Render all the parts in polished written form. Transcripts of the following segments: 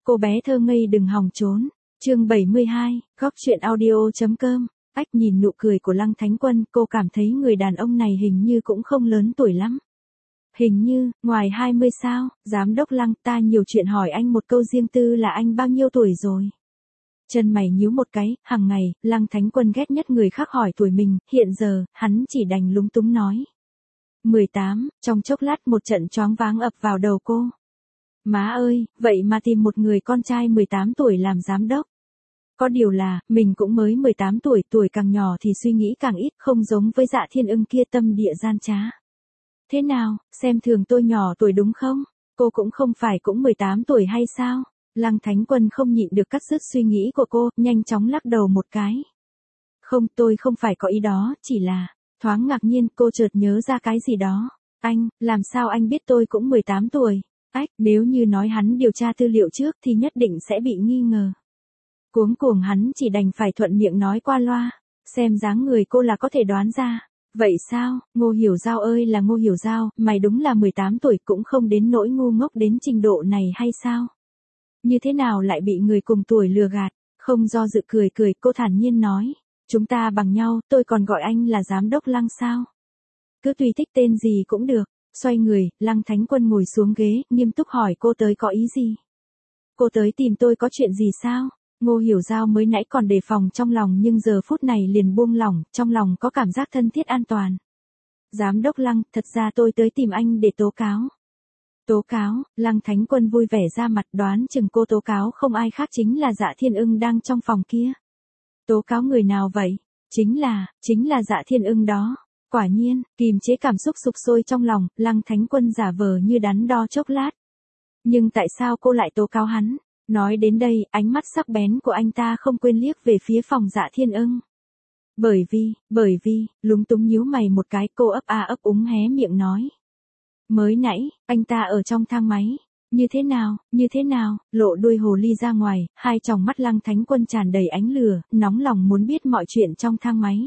Cô bé thơ ngây đừng hòng trốn. Chương 72, góc truyện audio.com. Ách nhìn nụ cười của Lăng Thánh Quân, cô cảm thấy người đàn ông này hình như cũng không lớn tuổi lắm. Hình như, ngoài 20 sao, giám đốc Lăng, ta nhiều chuyện hỏi anh một câu riêng tư là anh bao nhiêu tuổi rồi? Chân mày nhíu một cái, hàng ngày, Lăng Thánh Quân ghét nhất người khác hỏi tuổi mình, hiện giờ, hắn chỉ đành lúng túng nói. 18, trong chốc lát một trận choáng váng ập vào đầu cô. Má ơi, vậy mà tìm một người con trai 18 tuổi làm giám đốc. Có điều là, mình cũng mới 18 tuổi, tuổi càng nhỏ thì suy nghĩ càng ít, không giống với Dạ Thiên Ưng kia tâm địa gian trá. Thế nào, xem thường tôi nhỏ tuổi đúng không? Cô cũng không phải cũng 18 tuổi hay sao? Lăng Thánh Quân không nhịn được cắt dứt suy nghĩ của cô, nhanh chóng lắc đầu một cái. Không, tôi không phải có ý đó, chỉ là, thoáng ngạc nhiên cô chợt nhớ ra cái gì đó. Anh, làm sao anh biết tôi cũng 18 tuổi? Ách, nếu như nói hắn điều tra tư liệu trước thì nhất định sẽ bị nghi ngờ. Cuống cuồng hắn chỉ đành phải thuận miệng nói qua loa, xem dáng người cô là có thể đoán ra. Vậy sao, Ngô Hiểu Giao ơi là Ngô Hiểu Giao, mày đúng là 18 tuổi cũng không đến nỗi ngu ngốc đến trình độ này hay sao? Như thế nào lại bị người cùng tuổi lừa gạt? Không do dự cười cười, cô thản nhiên nói. Chúng ta bằng nhau, tôi còn gọi anh là giám đốc Lăng sao? Cứ tùy thích tên gì cũng được. Xoay người, Lăng Thánh Quân ngồi xuống ghế, nghiêm túc hỏi cô tới có ý gì? Cô tới tìm tôi có chuyện gì sao? Ngô Hiểu Giao mới nãy còn đề phòng trong lòng nhưng giờ phút này liền buông lỏng, trong lòng có cảm giác thân thiết an toàn. Giám đốc Lăng, thật ra tôi tới tìm anh để tố cáo. Tố cáo, Lăng Thánh Quân vui vẻ ra mặt, đoán chừng cô tố cáo không ai khác chính là Dạ Thiên Ưng đang trong phòng kia. Tố cáo người nào vậy? Chính là Dạ Thiên Ưng đó. Quả nhiên, kìm chế cảm xúc sục sôi trong lòng, Lăng Thánh Quân giả vờ như đắn đo chốc lát. Nhưng tại sao cô lại tố cáo hắn? Nói đến đây, ánh mắt sắc bén của anh ta không quên liếc về phía phòng Dạ Thiên Ưng. Bởi vì, lúng túng nhíu mày một cái, cô ấp úng hé miệng nói. Mới nãy, anh ta ở trong thang máy. Như thế nào, lộ đuôi hồ ly ra ngoài, hai tròng mắt Lăng Thánh Quân tràn đầy ánh lửa, nóng lòng muốn biết mọi chuyện trong thang máy.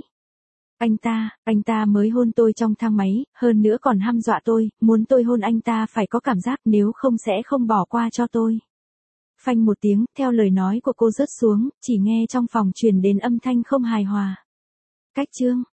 Anh ta mới hôn tôi trong thang máy, hơn nữa còn hăm dọa tôi, muốn tôi hôn anh ta phải có cảm giác nếu không sẽ không bỏ qua cho tôi. Phanh một tiếng, theo lời nói của cô rớt xuống, chỉ nghe trong phòng truyền đến âm thanh không hài hòa. Cách chương,